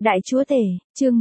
Đại Chúa Tể, chương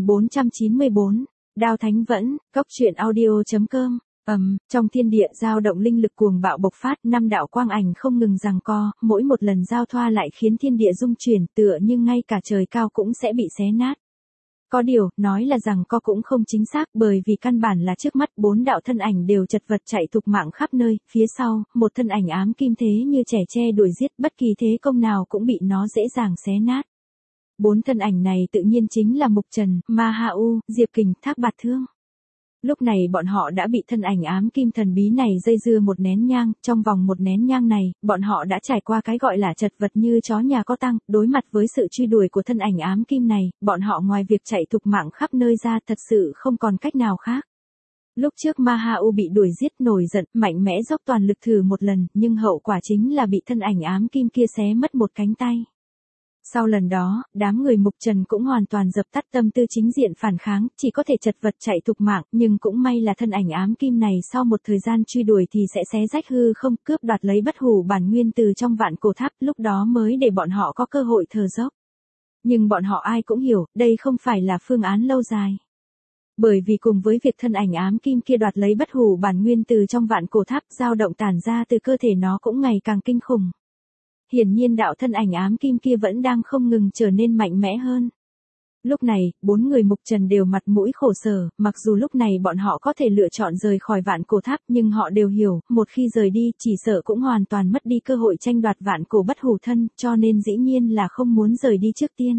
1494, Đao Thánh Vẫn, Cốc truyện audio.com. Trong thiên địa dao động linh lực cuồng bạo bộc phát, năm đạo quang ảnh không ngừng giằng co, mỗi một lần giao thoa lại khiến thiên địa rung chuyển, tựa như ngay cả trời cao cũng sẽ bị xé nát. Có điều, nói là giằng co cũng không chính xác, bởi vì căn bản là trước mắt bốn đạo thân ảnh đều chật vật chạy thục mạng khắp nơi, phía sau, một thân ảnh ám kim thế như trẻ tre đuổi giết, bất kỳ thế công nào cũng bị nó dễ dàng xé nát. Bốn thân ảnh này tự nhiên chính là Mục Trần, Ma Ha U, Diệp Kình, Thác Bạt Thương. Lúc này bọn họ đã bị thân ảnh ám kim thần bí này dây dưa một nén nhang, trong vòng một nén nhang này, bọn họ đã trải qua cái gọi là chật vật như chó nhà có tang, đối mặt với sự truy đuổi của thân ảnh ám kim này, bọn họ ngoài việc chạy thục mạng khắp nơi ra thật sự không còn cách nào khác. Lúc trước Ma Ha U bị đuổi giết nổi giận, mạnh mẽ dốc toàn lực thử một lần, nhưng hậu quả chính là bị thân ảnh ám kim kia xé mất một cánh tay. Sau lần đó, đám người Mục Trần cũng hoàn toàn dập tắt tâm tư chính diện phản kháng, chỉ có thể chật vật chạy thục mạng, nhưng cũng may là thân ảnh ám kim này sau một thời gian truy đuổi thì sẽ xé rách hư không, cướp đoạt lấy bất hủ bản nguyên từ trong vạn cổ tháp, lúc đó mới để bọn họ có cơ hội thở dốc. Nhưng bọn họ ai cũng hiểu, đây không phải là phương án lâu dài. Bởi vì cùng với việc thân ảnh ám kim kia đoạt lấy bất hủ bản nguyên từ trong vạn cổ tháp, dao động tản ra từ cơ thể nó cũng ngày càng kinh khủng. Hiển nhiên đạo thân ảnh ám kim kia vẫn đang không ngừng trở nên mạnh mẽ hơn. Lúc này, bốn người Mục Trần đều mặt mũi khổ sở, mặc dù lúc này bọn họ có thể lựa chọn rời khỏi vạn cổ tháp nhưng họ đều hiểu, một khi rời đi chỉ sợ cũng hoàn toàn mất đi cơ hội tranh đoạt vạn cổ bất hủ thân, cho nên dĩ nhiên là không muốn rời đi trước tiên.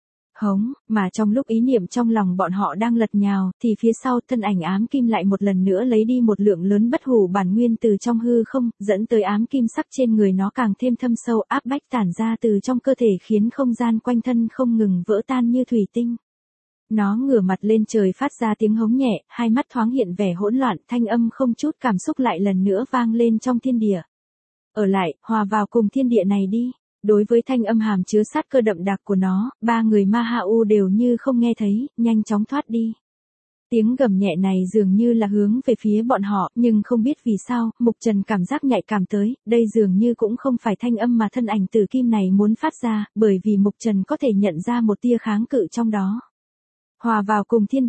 Mà trong lúc ý niệm trong lòng bọn họ đang lật nhào, thì phía sau thân ảnh ám kim lại một lần nữa lấy đi một lượng lớn bất hủ bản nguyên từ trong hư không, dẫn tới ám kim sắc trên người nó càng thêm thâm sâu, áp bách tản ra từ trong cơ thể khiến không gian quanh thân không ngừng vỡ tan như thủy tinh. Nó ngửa mặt lên trời phát ra tiếng hống nhẹ, hai mắt thoáng hiện vẻ hỗn loạn, thanh âm không chút cảm xúc lại lần nữa vang lên trong thiên địa. Ở lại, hòa vào cùng thiên địa này đi. Đối với thanh âm hàm chứa sát cơ đậm đặc của nó, ba người Ma Ha U đều như không nghe thấy, nhanh chóng thoát đi. Tiếng gầm nhẹ này dường như là hướng về phía bọn họ, nhưng không biết vì sao, Mục Trần cảm giác nhạy cảm tới, đây dường như cũng không phải thanh âm mà thân ảnh tử kim này muốn phát ra, bởi vì Mục Trần có thể nhận ra một tia kháng cự trong đó. Hòa vào cùng thiên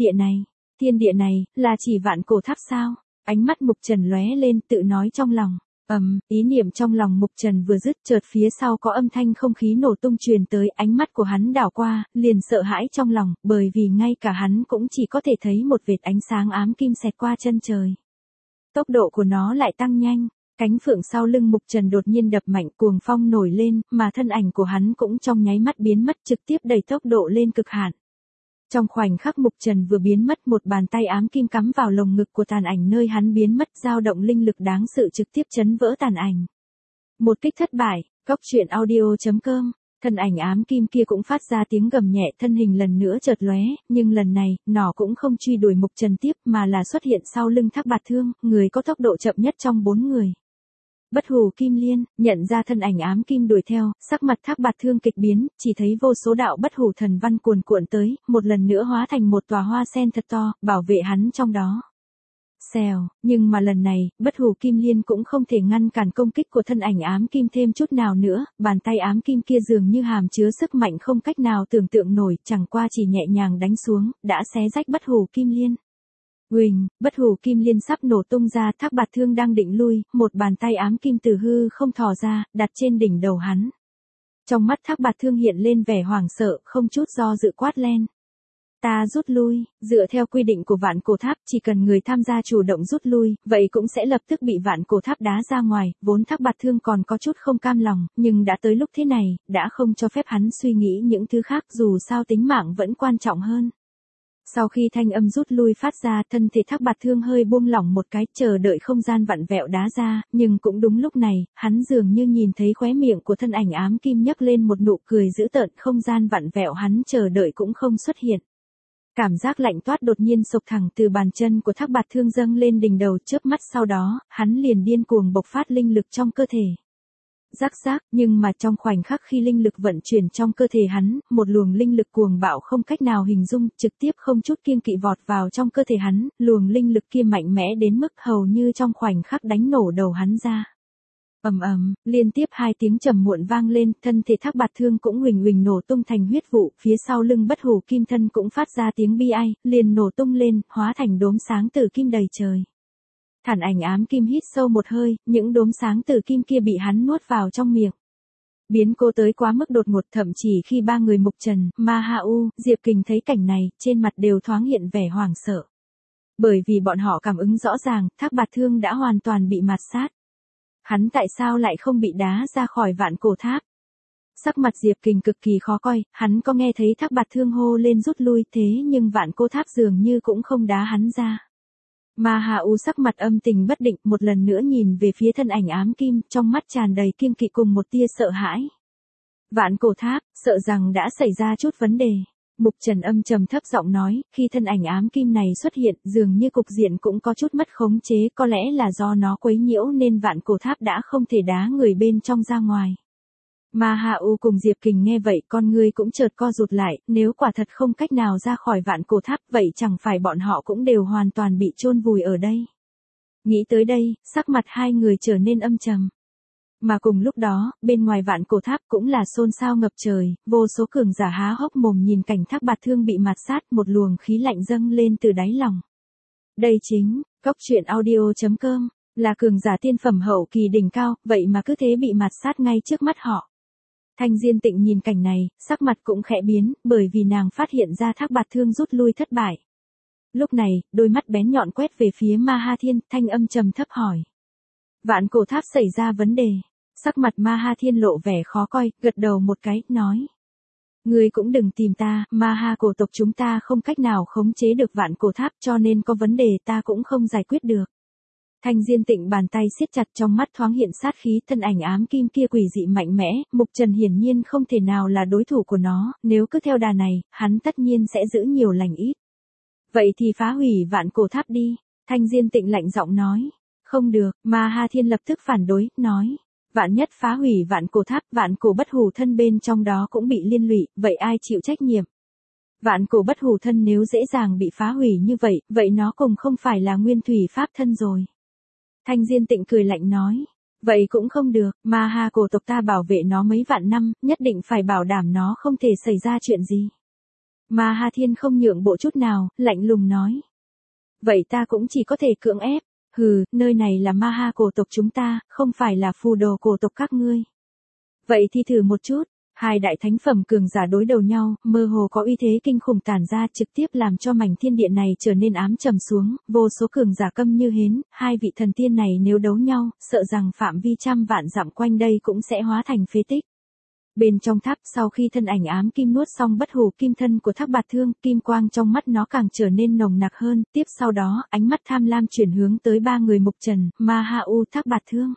địa này, là chỉ vạn cổ tháp sao? Ánh mắt Mục Trần lóe lên, tự nói trong lòng. Ý niệm trong lòng Mục Trần vừa dứt, chợt phía sau có âm thanh không khí nổ tung truyền tới, ánh mắt của hắn đảo qua, liền sợ hãi trong lòng, bởi vì ngay cả hắn cũng chỉ có thể thấy một vệt ánh sáng ám kim xẹt qua chân trời. Tốc độ của nó lại tăng nhanh, cánh phượng sau lưng Mục Trần đột nhiên đập mạnh, cuồng phong nổi lên, mà thân ảnh của hắn cũng trong nháy mắt biến mất, trực tiếp đẩy tốc độ lên cực hạn. Trong khoảnh khắc Mục Trần vừa biến mất, một bàn tay ám kim cắm vào lồng ngực của tàn ảnh nơi hắn biến mất, dao động linh lực đáng sợ trực tiếp chấn vỡ tàn ảnh. Một kích thất bại, Cốc truyện audio.com. Thân ảnh ám kim kia cũng phát ra tiếng gầm nhẹ, thân hình lần nữa chợt lóe, nhưng lần này, nó cũng không truy đuổi Mục Trần tiếp mà là xuất hiện sau lưng Thác Bạt Thương, người có tốc độ chậm nhất trong bốn người. Bất hủ kim liên, nhận ra thân ảnh ám kim đuổi theo, sắc mặt Thác Bạt Thương kịch biến, chỉ thấy vô số đạo bất hủ thần văn cuồn cuộn tới, một lần nữa hóa thành một tòa hoa sen thật to, bảo vệ hắn trong đó. Xèo, nhưng mà lần này, bất hủ kim liên cũng không thể ngăn cản công kích của thân ảnh ám kim thêm chút nào nữa, bàn tay ám kim kia dường như hàm chứa sức mạnh không cách nào tưởng tượng nổi, chẳng qua chỉ nhẹ nhàng đánh xuống, đã xé rách bất hủ kim liên. Huỳnh, bất hủ kim liên sắp nổ tung ra, Thác Bạt Thương đang định lui, một bàn tay ám kim từ hư không thò ra, đặt trên đỉnh đầu hắn. Trong mắt Thác Bạt Thương hiện lên vẻ hoảng sợ, không chút do dự quát lên. Ta rút lui, dựa theo quy định của vạn cổ tháp, chỉ cần người tham gia chủ động rút lui, vậy cũng sẽ lập tức bị vạn cổ tháp đá ra ngoài, vốn Thác Bạt Thương còn có chút không cam lòng, nhưng đã tới lúc thế này, đã không cho phép hắn suy nghĩ những thứ khác, dù sao tính mạng vẫn quan trọng hơn. Sau khi thanh âm rút lui phát ra, thân thể Thác Bạt Thương hơi buông lỏng một cái, chờ đợi không gian vặn vẹo đá ra, nhưng cũng đúng lúc này, hắn dường như nhìn thấy khóe miệng của thân ảnh ám kim nhấc lên một nụ cười dữ tợn, không gian vặn vẹo hắn chờ đợi cũng không xuất hiện. Cảm giác lạnh toát đột nhiên sộc thẳng từ bàn chân của Thác Bạt Thương dâng lên đỉnh đầu, chớp mắt sau đó, hắn liền điên cuồng bộc phát linh lực trong cơ thể. Rắc, nhưng mà trong khoảnh khắc khi linh lực vận chuyển trong cơ thể hắn, một luồng linh lực cuồng bạo không cách nào hình dung, trực tiếp không chút kiêng kỵ vọt vào trong cơ thể hắn, luồng linh lực kia mạnh mẽ đến mức hầu như trong khoảnh khắc đánh nổ đầu hắn ra. Ầm ầm, liên tiếp hai tiếng trầm muộn vang lên, thân thể Thác Bạt Thương cũng huỳnh huỳnh nổ tung thành huyết vụ, phía sau lưng Bất Hủ Kim Thân cũng phát ra tiếng bi ai, liền nổ tung lên, hóa thành đốm sáng tử kim đầy trời. Thản Ảnh Ám Kim hít sâu một hơi, những đốm sáng tử kim kia bị hắn nuốt vào trong miệng. Biến cố tới quá mức đột ngột, thậm chí khi ba người Mục Trần, Ma Ha U, Diệp Kình thấy cảnh này, trên mặt đều thoáng hiện vẻ hoảng sợ. Bởi vì bọn họ cảm ứng rõ ràng, Thác Bạt Thương đã hoàn toàn bị mạt sát. Hắn tại sao lại không bị đá ra khỏi Vạn Cổ Tháp? Sắc mặt Diệp Kình cực kỳ khó coi, hắn có nghe thấy Thác Bạt Thương hô lên rút lui, thế nhưng Vạn Cổ Tháp dường như cũng không đá hắn ra. Ma Ha U sắc mặt âm tình bất định, một lần nữa nhìn về phía thân ảnh ám kim, trong mắt tràn đầy kiêng kỵ cùng một tia sợ hãi. Vạn Cổ Tháp, sợ rằng đã xảy ra chút vấn đề. Mục Trần âm trầm thấp giọng nói, khi thân ảnh ám kim này xuất hiện, dường như cục diện cũng có chút mất khống chế, có lẽ là do nó quấy nhiễu nên Vạn Cổ Tháp đã không thể đá người bên trong ra ngoài. Ma Ha U cùng Diệp Kình nghe vậy, con người cũng chợt co rụt lại, nếu quả thật không cách nào ra khỏi Vạn Cổ Tháp, vậy chẳng phải bọn họ cũng đều hoàn toàn bị chôn vùi ở đây. Nghĩ tới đây, sắc mặt hai người trở nên âm trầm. Mà cùng lúc đó, bên ngoài Vạn Cổ Tháp cũng là xôn xao ngập trời, vô số cường giả há hốc mồm nhìn cảnh Thác Bạt Thương bị mạt sát, một luồng khí lạnh dâng lên từ đáy lòng. Đây chính, coctruyện.audio.com, là cường giả tiên phẩm hậu kỳ đỉnh cao, vậy mà cứ thế bị mạt sát ngay trước mắt họ. Thanh Diên Tịnh nhìn cảnh này, sắc mặt cũng khẽ biến, bởi vì nàng phát hiện ra Thác Bạt Thương rút lui thất bại. Lúc này, đôi mắt bén nhọn quét về phía Ma Ha Thiên, thanh âm trầm thấp hỏi. Vạn Cổ Tháp xảy ra vấn đề. Sắc mặt Ma Ha Thiên lộ vẻ khó coi, gật đầu một cái, nói. Ngươi cũng đừng tìm ta, Ma Ha cổ tộc chúng ta không cách nào khống chế được Vạn Cổ Tháp, cho nên có vấn đề ta cũng không giải quyết được. Thanh Diên Tịnh bàn tay siết chặt, trong mắt thoáng hiện sát khí, thân ảnh ám kim kia quỷ dị mạnh mẽ, Mục Trần hiển nhiên không thể nào là đối thủ của nó, nếu cứ theo đà này, hắn tất nhiên sẽ giữ nhiều lành ít. Vậy thì phá hủy Vạn Cổ Tháp đi, Thanh Diên Tịnh lạnh giọng nói. Không được, Ma Ha Thiên lập tức phản đối, nói. Vạn nhất phá hủy Vạn Cổ Tháp, Vạn Cổ Bất Hủ Thân bên trong đó cũng bị liên lụy, vậy ai chịu trách nhiệm? Vạn Cổ Bất Hủ Thân nếu dễ dàng bị phá hủy như vậy, vậy nó cùng không phải là Nguyên Thủy Pháp Thân rồi. Thanh Diên Tịnh cười lạnh nói. Vậy cũng không được, Ma Ha cổ tộc ta bảo vệ nó mấy vạn năm, nhất định phải bảo đảm nó không thể xảy ra chuyện gì. Ma Ha Thiên không nhượng bộ chút nào, lạnh lùng nói. Vậy ta cũng chỉ có thể cưỡng ép. Hừ, nơi này là Ma Ha cổ tộc chúng ta, không phải là Phù Đồ cổ tộc các ngươi. Vậy thì thử một chút. Hai đại thánh phẩm cường giả đối đầu nhau, mơ hồ có uy thế kinh khủng tản ra, trực tiếp làm cho mảnh thiên địa này trở nên ám trầm xuống, vô số cường giả câm như hến, hai vị thần tiên này nếu đấu nhau, sợ rằng phạm vi trăm vạn dặm quanh đây cũng sẽ hóa thành phế tích. Bên trong tháp, sau khi thân ảnh ám kim nuốt xong Bất Hủ Kim Thân của Thác Bạt Thương, kim quang trong mắt nó càng trở nên nồng nặc hơn, tiếp sau đó, ánh mắt tham lam chuyển hướng tới ba người Mục Trần, Ma Ha U, Thác Bạt Thương.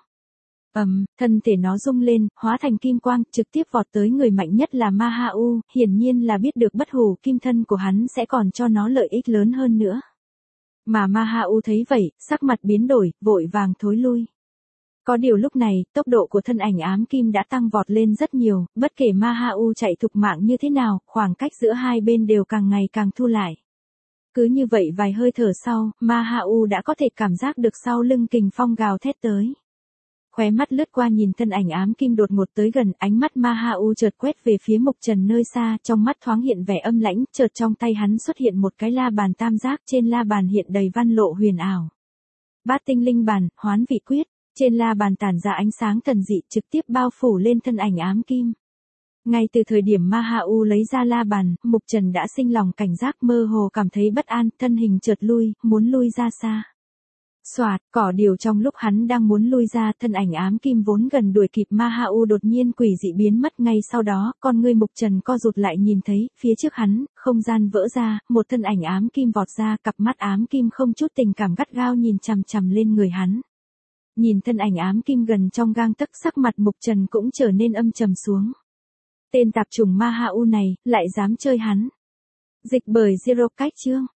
Thân thể nó rung lên, hóa thành kim quang, trực tiếp vọt tới người mạnh nhất là Ma Ha U, hiển nhiên là biết được Bất Hủ Kim Thân của hắn sẽ còn cho nó lợi ích lớn hơn nữa. Mà Ma Ha U thấy vậy, sắc mặt biến đổi, vội vàng thối lui. Có điều lúc này, tốc độ của thân ảnh ám kim đã tăng vọt lên rất nhiều, bất kể Ma Ha U chạy thục mạng như thế nào, khoảng cách giữa hai bên đều càng ngày càng thu lại. Cứ như vậy vài hơi thở sau, Ma Ha U đã có thể cảm giác được sau lưng kình phong gào thét tới. Khóe mắt lướt qua nhìn thân ảnh ám kim đột ngột tới gần, ánh mắt Ma Ha U chợt quét về phía Mục Trần nơi xa, trong mắt thoáng hiện vẻ âm lãnh, chợt trong tay hắn xuất hiện một cái la bàn tam giác, trên la bàn hiện đầy văn lộ huyền ảo. Bát tinh linh bàn, hoán vị quyết, trên la bàn tản ra ánh sáng thần dị trực tiếp bao phủ lên thân ảnh ám kim. Ngay từ thời điểm Ma Ha U lấy ra la bàn, Mục Trần đã sinh lòng cảnh giác, mơ hồ cảm thấy bất an, thân hình chợt lui, muốn lui ra xa. Soạt, cỏ điều trong lúc hắn đang muốn lui ra, thân ảnh ám kim vốn gần đuổi kịp Ma Ha U đột nhiên quỷ dị biến mất, ngay sau đó, con ngươi Mục Trần co rụt lại nhìn thấy, phía trước hắn, không gian vỡ ra, một thân ảnh ám kim vọt ra, cặp mắt ám kim không chút tình cảm gắt gao nhìn chằm chằm lên người hắn. Nhìn thân ảnh ám kim gần trong gang tấc, sắc mặt Mục Trần cũng trở nên âm trầm xuống. Tên tạp chủng Ma Ha U này, lại dám chơi hắn. Dịch bởi Zero Cách chương.